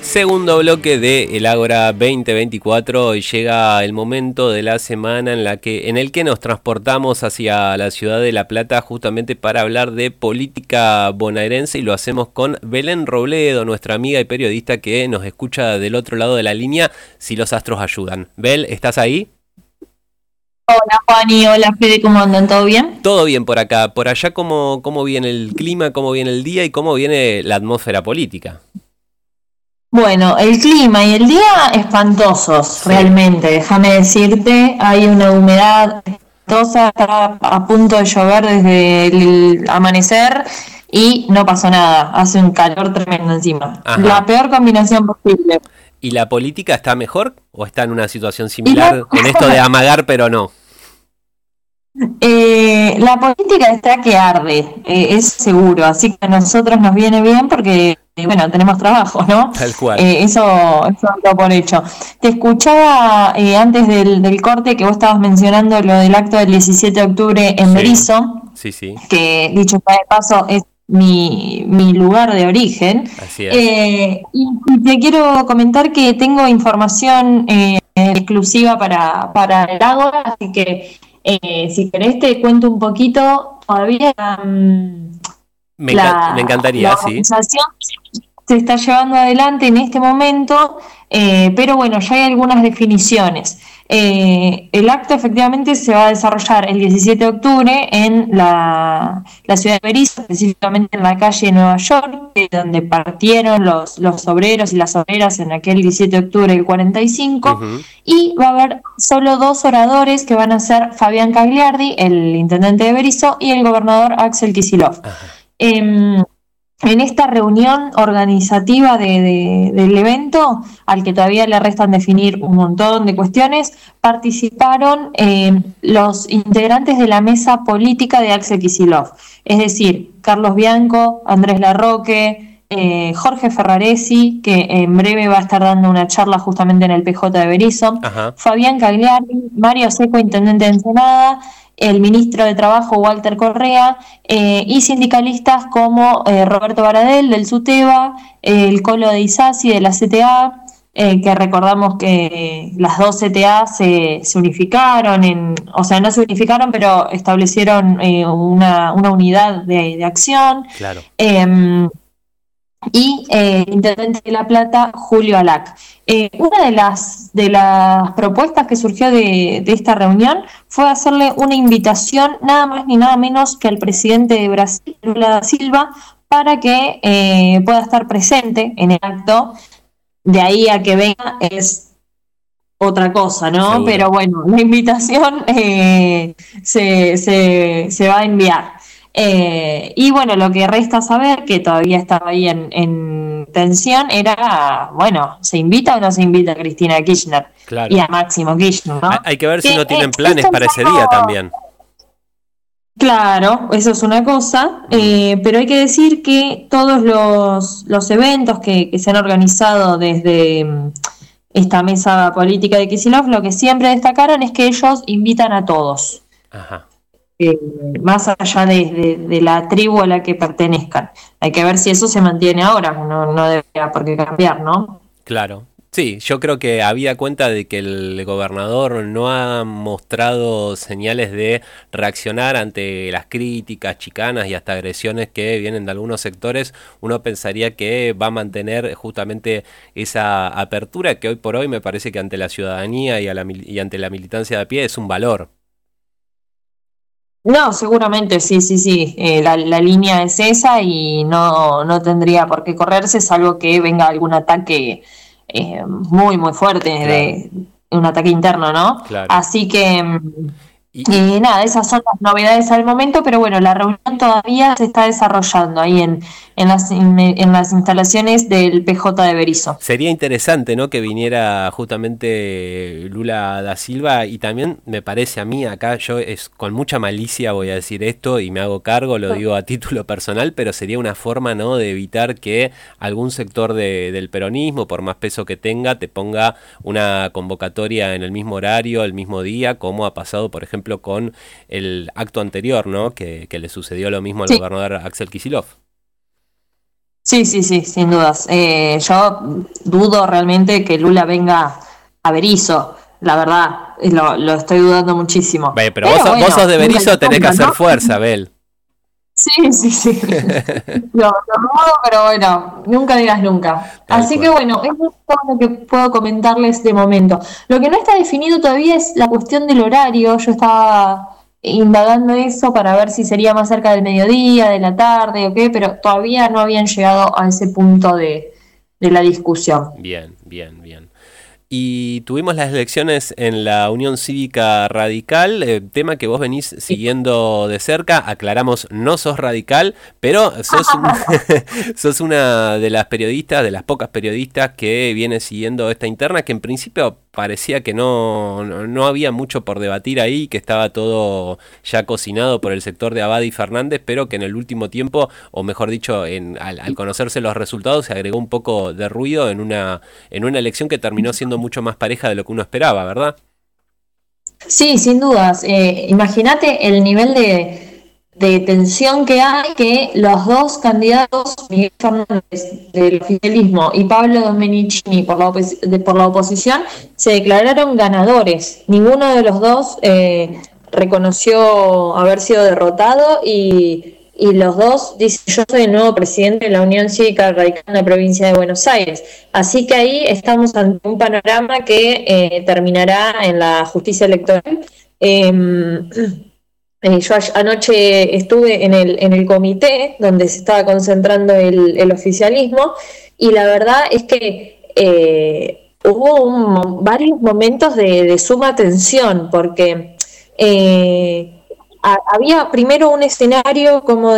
Segundo bloque de El Ágora 2024 y llega el momento de la semana en el que nos transportamos hacia la ciudad de La Plata justamente para hablar de política bonaerense, y lo hacemos con Belén Robledo, nuestra amiga y periodista que nos escucha del otro lado de la línea si los astros ayudan. Bel, ¿estás ahí? Hola Juani, hola Fede, ¿cómo andan? ¿Todo bien? Todo bien por acá. Por allá, ¿cómo viene el clima, cómo viene el día y cómo viene la atmósfera política? Bueno, el clima y el día espantosos, Sí. realmente, déjame decirte, hay una humedad espantosa, está a punto de llover desde el amanecer y no pasó nada, hace un calor tremendo encima. Ajá. La peor combinación posible. ¿Y la política está mejor o está en una situación Y la, similar en esto de amagar pero no? la política está que arde, es seguro, así que a nosotros nos viene bien porque, bueno, tenemos trabajo, ¿no? Tal cual. Eso lo por hecho. Te escuchaba antes del corte que vos estabas mencionando lo del acto del 17 de octubre en Sí, Berisso, sí, que dicho sea de paso es mi lugar de origen. así es. Y te quiero comentar que tengo información exclusiva para el Ágora, así que si querés te cuento un poquito. Todavía Me la encantaría, sí. organización se está llevando adelante en este momento, pero bueno, ya hay algunas definiciones. El acto efectivamente se va a desarrollar el 17 de octubre en la ciudad de Berisso, específicamente en la calle de Nueva York, donde partieron los obreros y las obreras en aquel 17 de octubre del 45, Ujú. y va a haber solo dos oradores que van a ser Fabián Cagliardi, el intendente de Berisso, y el gobernador Axel Kicillof. Ajá. En esta reunión organizativa del evento, al que todavía le restan definir un montón de cuestiones, participaron los integrantes de la mesa política de Axel Kicillof, es decir, Carlos Bianco, Andrés Larroque, Jorge Ferraresi, que en breve va a estar dando una charla justamente en el PJ de Berisso, Ajá. Fabián Cagliari, Mario Seco, intendente de Ensenada, el ministro de Trabajo Walter Correa, y sindicalistas como Roberto Baradel del SUTEBA, el Colo de Isasi de la CTA, que recordamos que las dos CTA se unificaron, o sea, no se unificaron, pero establecieron una unidad de acción. Claro. Y intendente de La Plata, Julio Alac. Una de las propuestas que surgió de esta reunión fue hacerle una invitación nada más ni nada menos que al presidente de Brasil, Lula da Silva, para que pueda estar presente en el acto. De ahí a que venga es otra cosa, ¿no? Seguro. Pero bueno, la invitación se va a enviar. Y bueno, lo que resta saber, que todavía estaba ahí en tensión, era, bueno, ¿se invita o no se invita a Cristina Kirchner y Claro. a Máximo Kirchner, ¿no? Hay que ver si Que no tienen planes esto para ese día no, también. claro, eso es una cosa, Mm. pero hay que decir que todos los eventos que se han organizado desde esta mesa política de Kicillof, lo que siempre destacaron es que ellos invitan a todos, Ajá. eh, más allá de la tribu a la que pertenezcan. Hay que ver si eso se mantiene ahora, no debería por qué cambiar, ¿no? Claro. Sí, yo creo que había cuenta de que el gobernador no ha mostrado señales de reaccionar ante las críticas, chicanas y hasta agresiones que vienen de algunos sectores. Uno pensaría que va a mantener justamente esa apertura que hoy por hoy me parece que ante la ciudadanía y ante la militancia de a pie es un valor. No, seguramente sí, sí, sí. La línea es esa y no tendría por qué correrse, salvo que venga algún ataque muy, muy fuerte, Claro, de un ataque interno, ¿no? claro. Así que Y nada, esas son las novedades al momento, pero bueno, la reunión todavía se está desarrollando ahí en las instalaciones del PJ de Berisso. sería interesante, ¿no?, que viniera justamente Lula da Silva, y también me parece a mí, acá yo es con mucha malicia voy a decir esto y me hago cargo, lo digo a título personal, pero sería una forma, ¿no?, de evitar que algún sector del peronismo, por más peso que tenga, te ponga una convocatoria en el mismo horario, el mismo día, como ha pasado, por ejemplo, con el acto anterior, ¿no?, que le sucedió lo mismo al Sí. gobernador Axel Kicillof. Sí, sí, sí, sin dudas. Yo dudo realmente que Lula venga a Berizo, la verdad, lo estoy dudando muchísimo. Pero Pero vos sos bueno, de nunca se Berizo, tenés que sabe, hacer ¿no? fuerza, Bel. Sí, sí, sí. Lo dudo, pero bueno, nunca digas nunca. Tal Así que cual. bueno, eso es todo lo que puedo comentarles de momento. Lo que no está definido todavía es la cuestión del horario. Yo estaba indagando eso para ver si sería más cerca del mediodía, de la tarde o qué, pero todavía no habían llegado a ese punto de la discusión. Bien, bien, bien. Y tuvimos las elecciones en la Unión Cívica Radical, tema que vos venís siguiendo de cerca. Aclaramos, no sos radical, pero sos una de las periodistas, de las pocas periodistas que viene siguiendo esta interna, que en principio parecía que no había mucho por debatir ahí, que estaba todo ya cocinado por el sector de Abad y Fernández, pero que en el último tiempo, o mejor dicho, al conocerse los resultados, se agregó un poco de ruido en una elección que terminó siendo mucho más pareja de lo que uno esperaba, ¿verdad? Sí, sin dudas. Imagínate el nivel de tensión que hay, que los dos candidatos, Miguel Fernández del oficialismo y Pablo Domenicini por la oposición, se declararon ganadores. Ninguno de los dos reconoció haber sido derrotado y los dos dicen: yo soy el nuevo presidente de la Unión Cívica Radical en la provincia de Buenos Aires. Así que ahí estamos ante un panorama que terminará en la justicia electoral. Yo anoche estuve en el comité donde se estaba concentrando el oficialismo, y la verdad es que hubo varios momentos de suma tensión, porque había primero un escenario como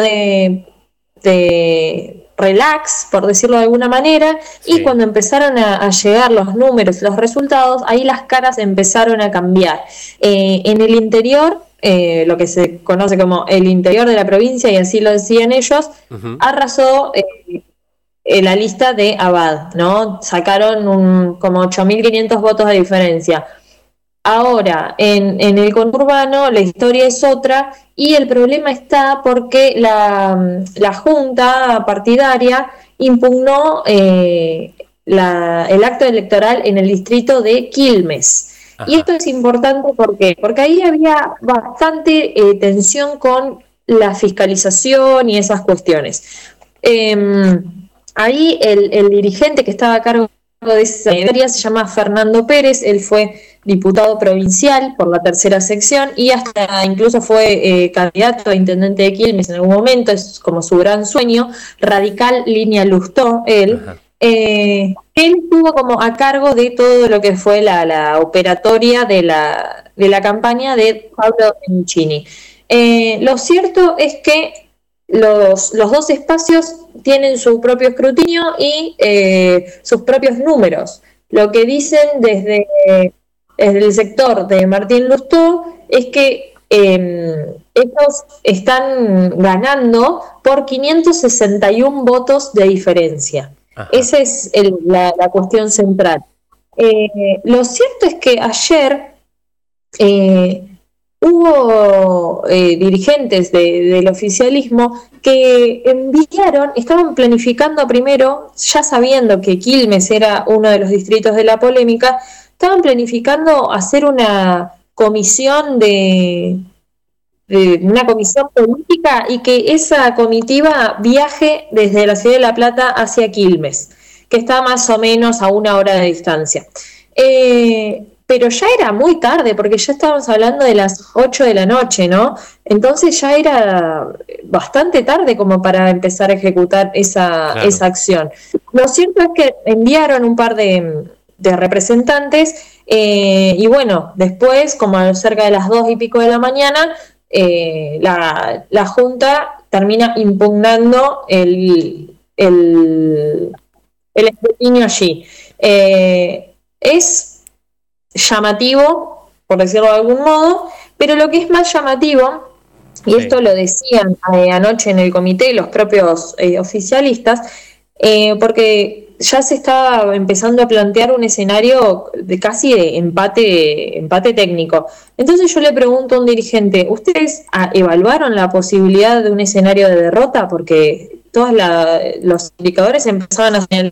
de relax, por decirlo de alguna manera, y Sí. cuando empezaron a llegar los números, los resultados, ahí las caras empezaron a cambiar. En el interior, lo que se conoce como el interior de la provincia, y así lo decían ellos, Ujú. arrasó la lista de Abad, ¿no? Sacaron como 8.500 votos de diferencia. Ahora, en el conurbano la historia es otra, y el problema está porque la junta partidaria impugnó el acto electoral en el distrito de Quilmes. Y Ajá. esto es importante, ¿por qué? Porque ahí había bastante tensión con la fiscalización y esas cuestiones. Ahí el dirigente que estaba a cargo de esa área se llama Fernando Pérez. Él fue diputado provincial por la tercera sección y hasta incluso fue candidato a intendente de Quilmes en algún momento, es como su gran sueño. Radical Línea Lustó, él. Ajá. Él estuvo como a cargo de todo lo que fue la operatoria de la campaña de Pablo Domenicini. Lo cierto es que los dos espacios tienen su propio escrutinio y sus propios números. Lo que dicen desde el sector de Martín Lustó es que ellos están ganando por 561 votos de diferencia. Ajá. Esa es la cuestión central. Lo cierto es que ayer eh, hubo dirigentes del oficialismo que estaban planificando primero, ya sabiendo que Quilmes era uno de los distritos de la polémica, estaban planificando hacer una comisión política, y que esa comitiva viaje desde la ciudad de La Plata hacia Quilmes, que está más o menos a 1 hora de distancia. Pero ya era muy tarde, porque ya estábamos hablando de las 8 de la noche, ¿no? Entonces ya era bastante tarde como para empezar a ejecutar esa Claro. acción. Lo cierto es que enviaron un par de representantes, y bueno, después, como cerca de las 2 y pico de la mañana, la Junta termina impugnando el escrutinio allí. Es llamativo, por decirlo de algún modo, pero lo que es más llamativo, y Sí. esto lo decían anoche en el comité los propios oficialistas, porque ya se estaba empezando a plantear un escenario casi de empate técnico. Entonces yo le pregunto a un dirigente: ¿ustedes evaluaron la posibilidad de un escenario de derrota? Porque los indicadores empezaban a señalar.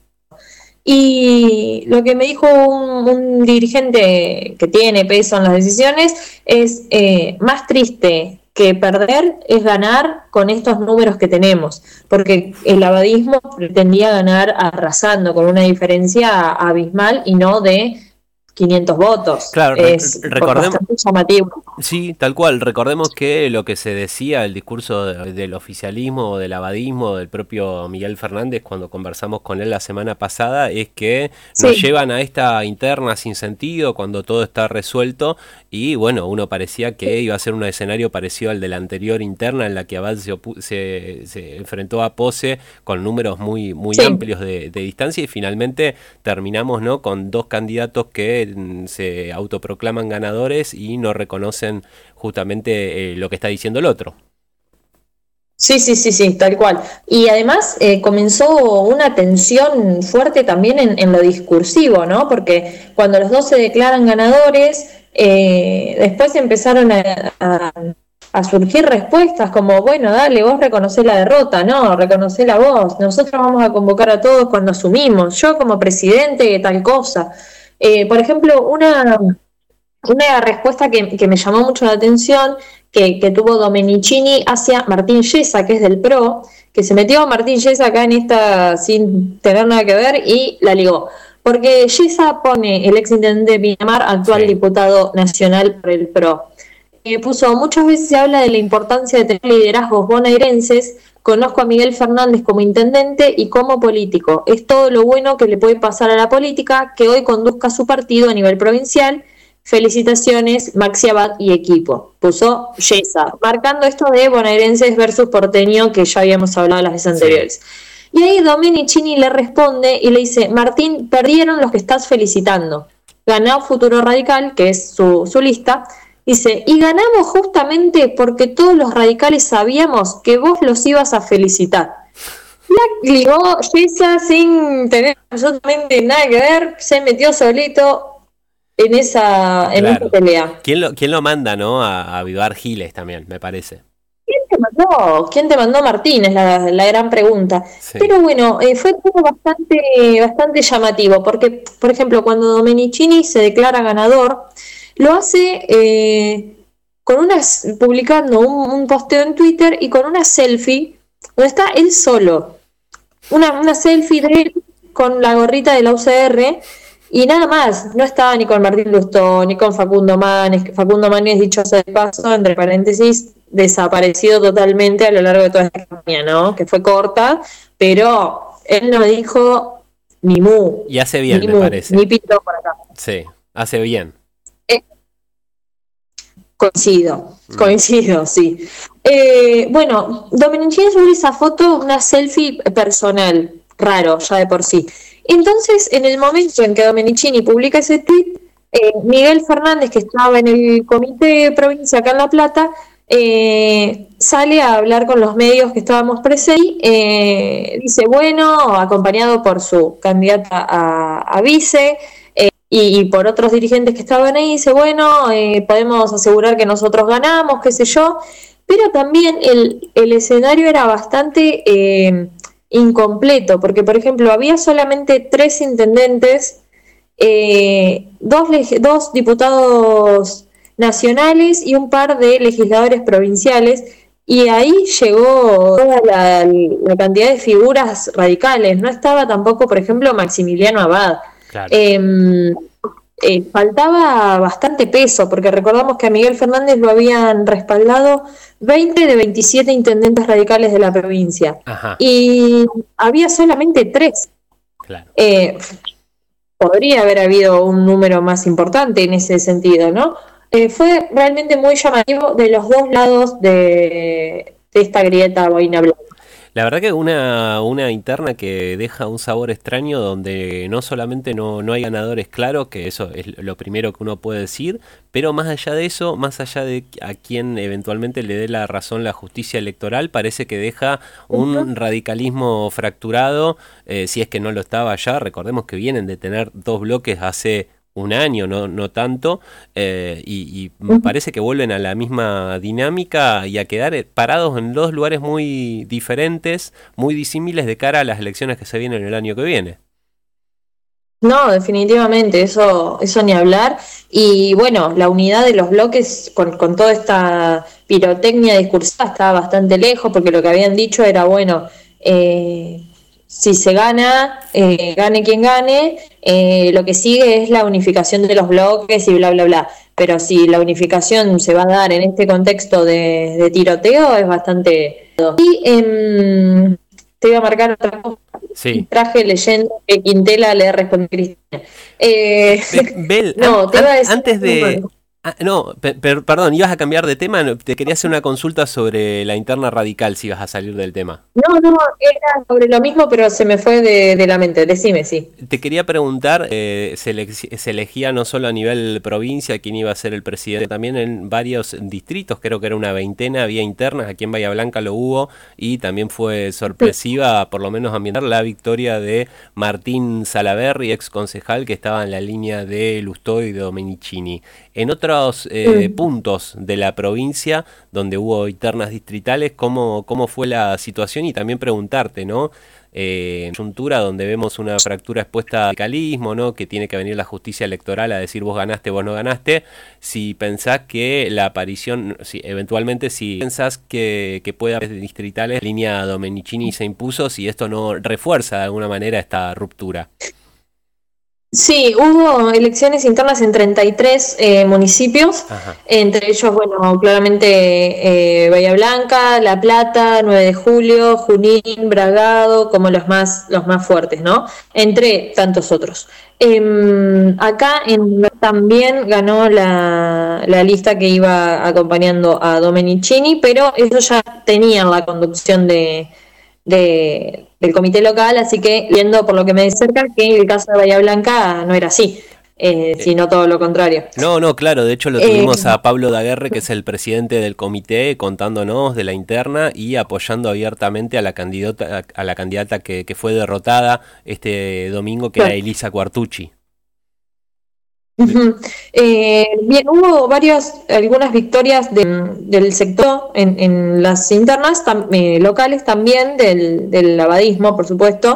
Y lo que me dijo un dirigente que tiene peso en las decisiones es más triste que perder es ganar con estos números que tenemos, porque el abadismo pretendía ganar arrasando con una diferencia abismal y no de 500 votos. Claro, es recordemos, bastante llamativo. sí, tal cual. Recordemos que lo que se decía, el discurso del oficialismo, del abadismo, del propio Miguel Fernández, cuando conversamos con él la semana pasada, es que nos Sí. llevan a esta interna sin sentido, cuando todo está resuelto, y bueno, uno parecía que iba a ser un escenario parecido al de la anterior interna, en la que Abad se enfrentó a Pose con números muy Sí. amplios de distancia, y finalmente terminamos, ¿no?, con dos candidatos que se autoproclaman ganadores y no reconocen justamente lo que está diciendo el otro. Sí, sí, sí, sí, tal cual. Y además comenzó una tensión fuerte también en lo discursivo, ¿no? Porque cuando los dos se declaran ganadores, después empezaron a surgir respuestas como, bueno, dale, vos reconocés la derrota, no, reconocé vos, nosotros vamos a convocar a todos cuando asumimos, yo como presidente, tal cosa. Por ejemplo, una respuesta que me llamó mucho la atención, que tuvo Domenicini hacia Martín Yesa, que es del PRO, que se metió Martín Yesa acá en esta sin tener nada que ver y la ligó. Porque Yesa pone el ex intendente de Pinamar, actual Sí. diputado nacional por el PRO. Puso, muchas veces se habla de la importancia de tener liderazgos bonaerenses. Conozco a Miguel Fernández como intendente y como político. Es todo lo bueno que le puede pasar a la política, que hoy conduzca su partido a nivel provincial. Felicitaciones, Maxi Abad y equipo. Puso Yesa, marcando esto de bonaerenses versus porteño que ya habíamos hablado las veces Sí. anteriores. Y ahí Domenicini le responde y le dice, Martín, perdieron los que estás felicitando. Ganó Futuro Radical, que es su lista. Dice, y ganamos justamente porque todos los radicales sabíamos que vos los ibas a felicitar. La ligó Yesa sin tener absolutamente nada que ver, se metió solito en esa Claro. pelea. Quién lo manda, ¿no?, a avivar Giles también, me parece. ¿Quién te mandó? ¿Quién te mandó, Martín? Es la gran pregunta. Sí. Pero bueno, fue todo bastante llamativo, porque, por ejemplo, cuando Domenicini se declara ganador, lo hace publicando un posteo en Twitter y con una selfie donde está él solo. Una selfie de él con la gorrita de la UCR y nada más. No estaba ni con Martín Lustó, ni con Facundo Manes. Facundo Manes, dicho sea de paso, entre paréntesis, desaparecido totalmente a lo largo de toda esta campaña, ¿no? Que fue corta, pero él no dijo ni mu, Y hace bien, ni me mu, parece. ni pito por acá. Sí, hace bien. Coincido, sí. Bueno, Domenicini sube esa foto, una selfie personal, raro ya de por sí. Entonces, en el momento en que Domenicini publica ese tweet, Miguel Fernández, que estaba en el comité de provincia acá en La Plata, sale a hablar con los medios que estábamos presentes y dice, bueno, acompañado por su candidata a vice, y por otros dirigentes que estaban ahí, dice, bueno, podemos asegurar que nosotros ganamos, qué sé yo, pero también el escenario era bastante incompleto, porque por ejemplo había solamente 3 intendentes, dos diputados nacionales y un par de legisladores provinciales, y ahí llegó toda la cantidad de figuras radicales. No estaba tampoco, por ejemplo, Maximiliano Abad. Claro. Faltaba bastante peso, porque recordamos que a Miguel Fernández lo habían respaldado 20 de 27 intendentes radicales de la provincia. Ajá. Y había solamente 3. Claro. Podría haber habido un número más importante en ese sentido, ¿no? Fue realmente muy llamativo de los dos lados de esta grieta boina blanca. La verdad que una interna que deja un sabor extraño, donde no solamente no hay ganadores claros, que eso es lo primero que uno puede decir, pero más allá de eso, más allá de a quien eventualmente le dé la razón la justicia electoral, parece que deja un radicalismo fracturado, si es que no lo estaba ya. Recordemos que vienen de tener 2 bloques hace un año, no tanto, y me parece que vuelven a la misma dinámica y a quedar parados en dos lugares muy diferentes, muy disímiles de cara a las elecciones que se vienen el año que viene. No, definitivamente, eso ni hablar. Y bueno, la unidad de los bloques con toda esta pirotecnia discursiva estaba bastante lejos, porque lo que habían dicho era, bueno, si se gana, gane quien gane, lo que sigue es la unificación de los bloques y bla, bla, bla. Pero si la unificación se va a dar en este contexto de tiroteo, es bastante... Y te iba a marcar otra cosa. Sí. Traje leyendo que Quintela le respondió a Cristina. Bel, no, te iba a decir... antes de... perdón, ibas a cambiar de tema, te quería hacer una consulta sobre la interna radical, si ibas a salir del tema. No, era sobre lo mismo, pero se me fue de la mente, decime, sí. Te quería preguntar, se elegía no solo a nivel provincia quién iba a ser el presidente, también en varios distritos, creo que era una veintena, había internas, aquí en Bahía Blanca lo hubo, y también fue sorpresiva, por lo menos ambientar, la victoria de Martín Salaverry, ex concejal, que estaba en la línea de Lustó y de Domenichini. En otros puntos de la provincia donde hubo internas distritales, ¿cómo fue la situación? Y también preguntarte, ¿no? Coyuntura donde vemos una fractura expuesta al radicalismo, ¿no? Que tiene que venir la justicia electoral a decir vos ganaste, vos no ganaste. Si pensás que la aparición, eventualmente si pensás que puede haber distritales, la línea Domenichini se impuso, si esto no refuerza de alguna manera esta ruptura. Sí, hubo elecciones internas en 33 municipios, Ajá. Entre ellos, bueno, claramente Bahía Blanca, La Plata, 9 de Julio, Junín, Bragado, como los más fuertes, ¿no? Entre tantos otros. Acá también ganó la lista que iba acompañando a Domenichini, pero ellos ya tenían la conducción del comité local, así que viendo por lo que me dice cerca que el caso de Bahía Blanca no era así, sino todo lo contrario. No, claro, de hecho lo tuvimos a Pablo Daguerre, que es el presidente del comité, contándonos de la interna y apoyando abiertamente a la candidata que fue derrotada este domingo, que era Elisa Quartucci. Bien, hubo algunas victorias del sector en las internas locales también del abadismo, por supuesto,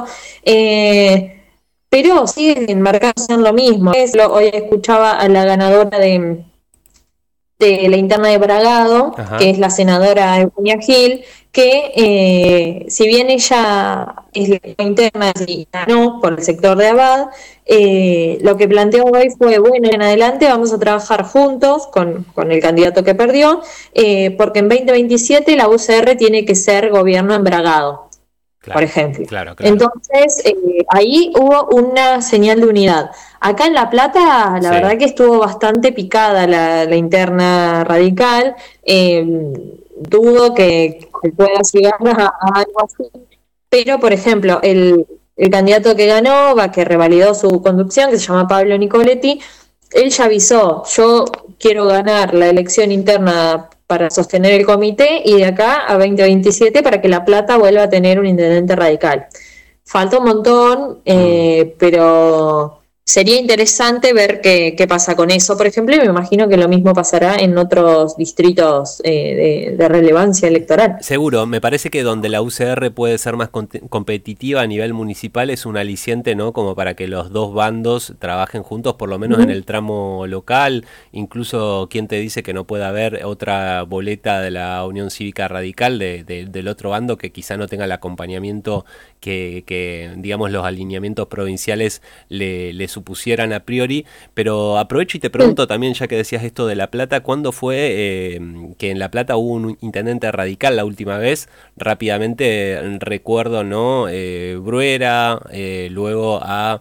pero siguen enmarcados en lo mismo. Hoy escuchaba a la ganadora de la interna de Bragado, Ajá. que es la senadora Eugenia Gil, que si bien ella es la interna y ganó por el sector de Abad, lo que planteó hoy fue, bueno, en adelante vamos a trabajar juntos con el candidato que perdió, porque en 2027 la UCR tiene que ser gobierno en Bragado. Claro, por ejemplo. Claro. Entonces, ahí hubo una señal de unidad. Acá en La Plata, la verdad que estuvo bastante picada la interna radical. Dudo que pueda llegar a algo así. Pero, por ejemplo, el candidato que ganó, que revalidó su conducción, que se llama Pablo Nicoletti, él ya avisó, yo quiero ganar la elección interna para sostener el comité y de acá a 2027 para que La Plata vuelva a tener un intendente radical. Falta un montón, pero sería interesante ver qué pasa con eso, por ejemplo, y me imagino que lo mismo pasará en otros distritos de relevancia electoral. Seguro, me parece que donde la UCR puede ser más competitiva a nivel municipal es un aliciente, ¿no? Como para que los dos bandos trabajen juntos, por lo menos en el tramo local. Incluso, ¿quién te dice que no pueda haber otra boleta de la Unión Cívica Radical del otro bando que quizá no tenga el acompañamiento que digamos, los alineamientos provinciales le supusieran a priori? Pero aprovecho y te pregunto también, ya que decías esto de La Plata, ¿cuándo fue que en La Plata hubo un intendente radical la última vez? Rápidamente recuerdo, ¿no? Bruera, luego a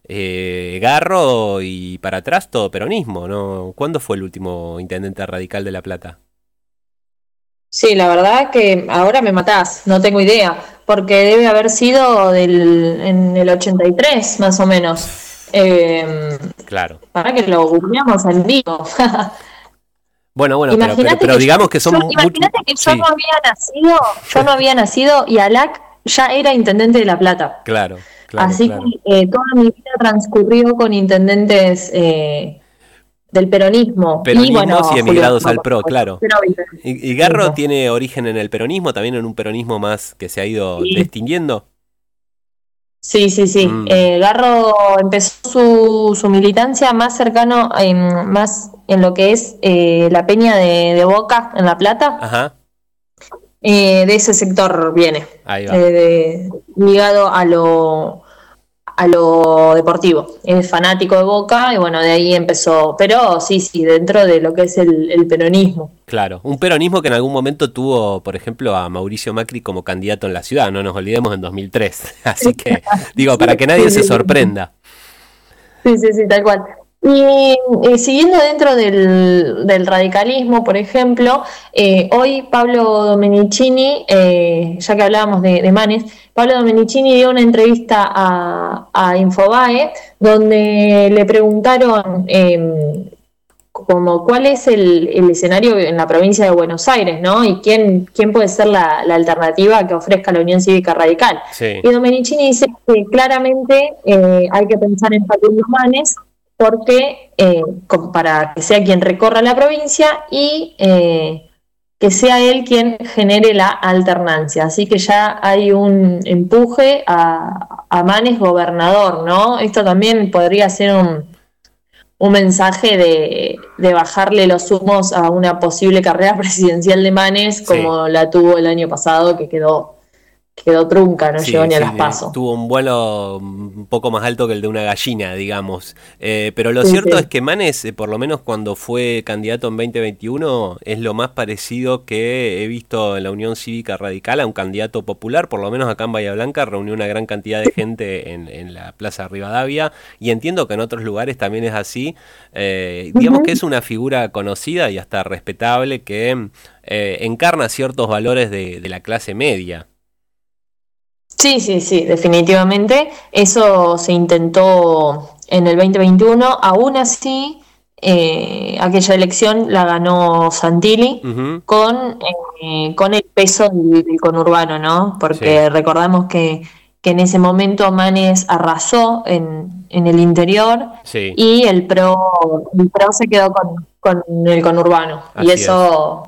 Garro y para atrás todo peronismo, ¿no? ¿Cuándo fue el último intendente radical de La Plata? Sí, la verdad que ahora me matás, no tengo idea, porque debe haber sido en el 83, más o menos. Claro. Para que lo googleamos en vivo. Bueno, pero digamos que son imagínate que yo no había nacido y Alac ya era intendente de La Plata. Claro. Claro, Así claro. que toda mi vida transcurrió con intendentes del peronismo y Peronismos bueno, y Julio emigrados al Romero, PRO, claro. pero Y Garro tiene origen en el peronismo, también en un peronismo más que se ha ido sí, distinguiendo. sí, sí, sí. Mm, Garro empezó su militancia más cercano, más en lo que es la Peña de Boca en La Plata. ajá, De ese sector viene, ahí va. ligado a lo deportivo. Es fanático de Boca y bueno, de ahí empezó. Pero sí, sí, dentro de lo que es el peronismo. Claro, un peronismo que en algún momento tuvo, por ejemplo, a Mauricio Macri como candidato en la ciudad, no nos olvidemos en 2003. Así que, digo, para que nadie Sí, se sí, sí. sorprenda. Sí, sí, sí, tal cual. Y siguiendo dentro del radicalismo, por ejemplo, hoy Pablo Domenicini, ya que hablábamos de Manes, Pablo Domenicini dio una entrevista a Infobae donde le preguntaron como cuál es el escenario en la provincia de Buenos Aires, ¿no? Y quién puede ser la alternativa que ofrezca la Unión Cívica Radical. Sí, Y Domenicini dice que claramente hay que pensar en Facundo Manes porque para que sea quien recorra la provincia y que sea él quien genere la alternancia. Así que ya hay un empuje a Manes gobernador, ¿no? Esto también podría ser un mensaje de bajarle los humos a una posible carrera presidencial de Manes, sí. como la tuvo el año pasado, que quedó trunca, no llegó Sí, ni a sí, las PASO. tuvo un vuelo un poco más alto que el de una gallina, digamos. Pero lo Sí, cierto es sí. que Manes, por lo menos cuando fue candidato en 2021, es lo más parecido que he visto en la Unión Cívica Radical a un candidato popular, por lo menos acá en Bahía Blanca, reunió una gran cantidad de gente en la Plaza Rivadavia, y entiendo que en otros lugares también es así. Digamos que Ujú. es una figura conocida y hasta respetable que encarna ciertos valores de la clase media. Sí, sí, sí, definitivamente. Eso se intentó en el 2021. Aún así, aquella elección la ganó Santilli Ujú, con el peso del conurbano, ¿no? sí, Porque recordamos que en ese momento Manes arrasó en el interior sí. y el PRO se quedó con el conurbano. Y Así es, eso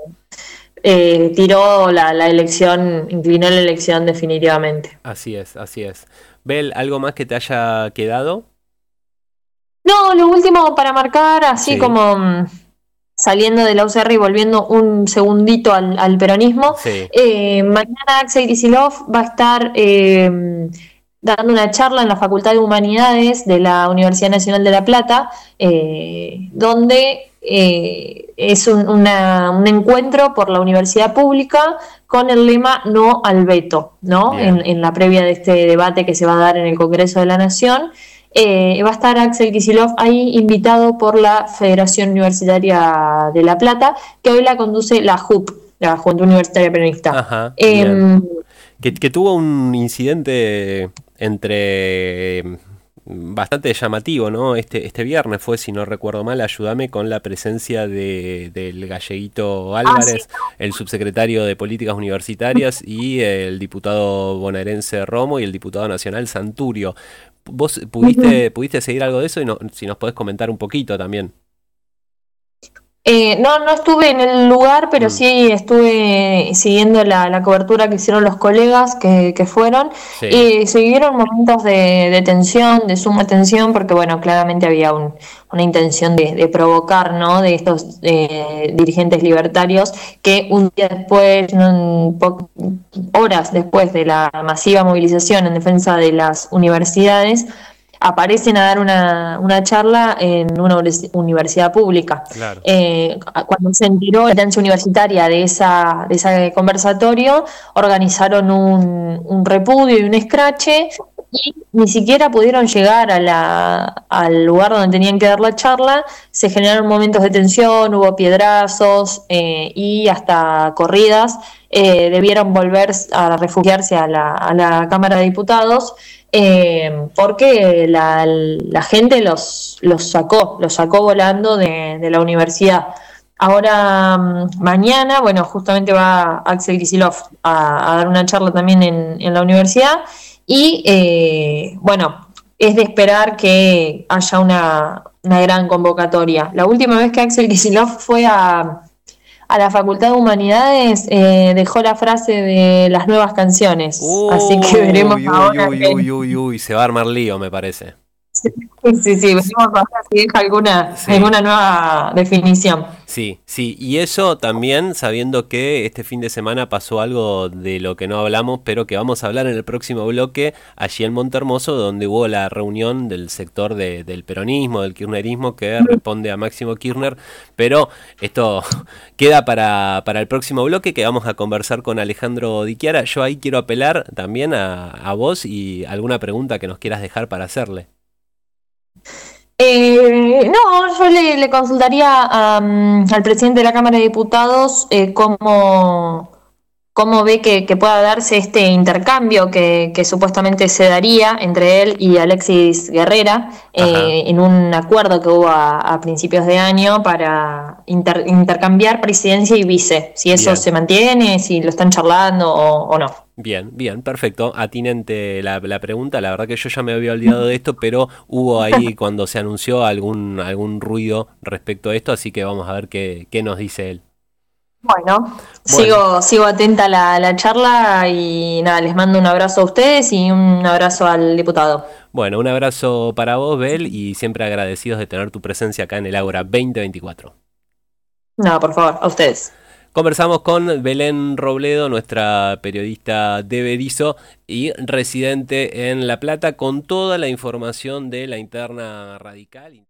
tiró la elección, inclinó la elección definitivamente. así es, así es. Bel, ¿algo más que te haya quedado? No, lo último para marcar, así Sí, como saliendo de la UCR y volviendo un segundito al peronismo, sí. mañana Axel Kicillof va a estar dando una charla en la Facultad de Humanidades de la Universidad Nacional de La Plata, donde es un encuentro por la universidad pública con el lema No al veto, ¿no? Bien. En la previa de este debate que se va a dar en el Congreso de la Nación. Va a estar Axel Kicillof ahí invitado por la Federación Universitaria de La Plata, que hoy la conduce la JUP, la Juventud Universitaria Peronista. Ajá, bien. Eh, Que tuvo un incidente entre bastante llamativo, ¿no? Este viernes fue, si no recuerdo mal, ayúdame con la presencia del galleguito sí. Álvarez, el subsecretario de Políticas Universitarias, y el diputado bonaerense Romo y el diputado nacional Santurio. ¿Vos pudiste seguir algo de eso y si nos podés comentar un poquito también? No estuve en el lugar, pero Mm, sí estuve siguiendo la cobertura que hicieron los colegas que fueron sí, y se vivieron momentos de tensión, de suma tensión, porque bueno, claramente había una intención de provocar, ¿no? De estos dirigentes libertarios que un día después, horas después de la masiva movilización en defensa de las universidades, aparecen a dar una charla en una universidad pública. claro. Cuando se enteró la instancia universitaria de ese conversatorio, organizaron un repudio y un escrache y ni siquiera pudieron llegar al lugar donde tenían que dar la charla, se generaron momentos de tensión, hubo piedrazos y hasta corridas, debieron volver a refugiarse a la Cámara de Diputados porque la gente los sacó volando de la universidad. Ahora, mañana, bueno, justamente va Axel Kicillof a dar una charla también en la universidad Y bueno, es de esperar que haya una gran convocatoria. La última vez que Axel Kicillof fue a la Facultad de Humanidades, dejó la frase de las nuevas canciones. Así que veremos Uy, uy, ahora uy, uy, uy, uy, se va a armar lío, me parece. sí, veremos ahora si deja Sí. alguna nueva definición. Sí, sí, y eso también sabiendo que este fin de semana pasó algo de lo que no hablamos, pero que vamos a hablar en el próximo bloque, allí en Montehermoso, donde hubo la reunión del sector del peronismo, del kirchnerismo, que responde a Máximo Kirchner, pero esto queda para el próximo bloque, que vamos a conversar con Alejandro Dichiara. Yo ahí quiero apelar también a vos y alguna pregunta que nos quieras dejar para hacerle. No, yo le consultaría al presidente de la Cámara de Diputados cómo ve que pueda darse este intercambio que supuestamente se daría entre él y Alexis Guerrera Ajá, en un acuerdo que hubo a principios de año para intercambiar presidencia y vice, si eso bien. se mantiene, si lo están charlando o no. Bien, bien, perfecto. Atinente la pregunta. La verdad que yo ya me había olvidado de esto, pero hubo ahí cuando se anunció algún ruido respecto a esto, así que vamos a ver qué nos dice él. Bueno, Bueno, sigo atenta a la charla y nada, les mando un abrazo a ustedes y un abrazo al diputado. bueno, un abrazo para vos, Bel, y siempre agradecidos de tener tu presencia acá en el Ágora 2024. No, por favor, a ustedes. Conversamos con Belén Robledo, nuestra periodista de Berizo y residente en La Plata, con toda la información de la interna radical.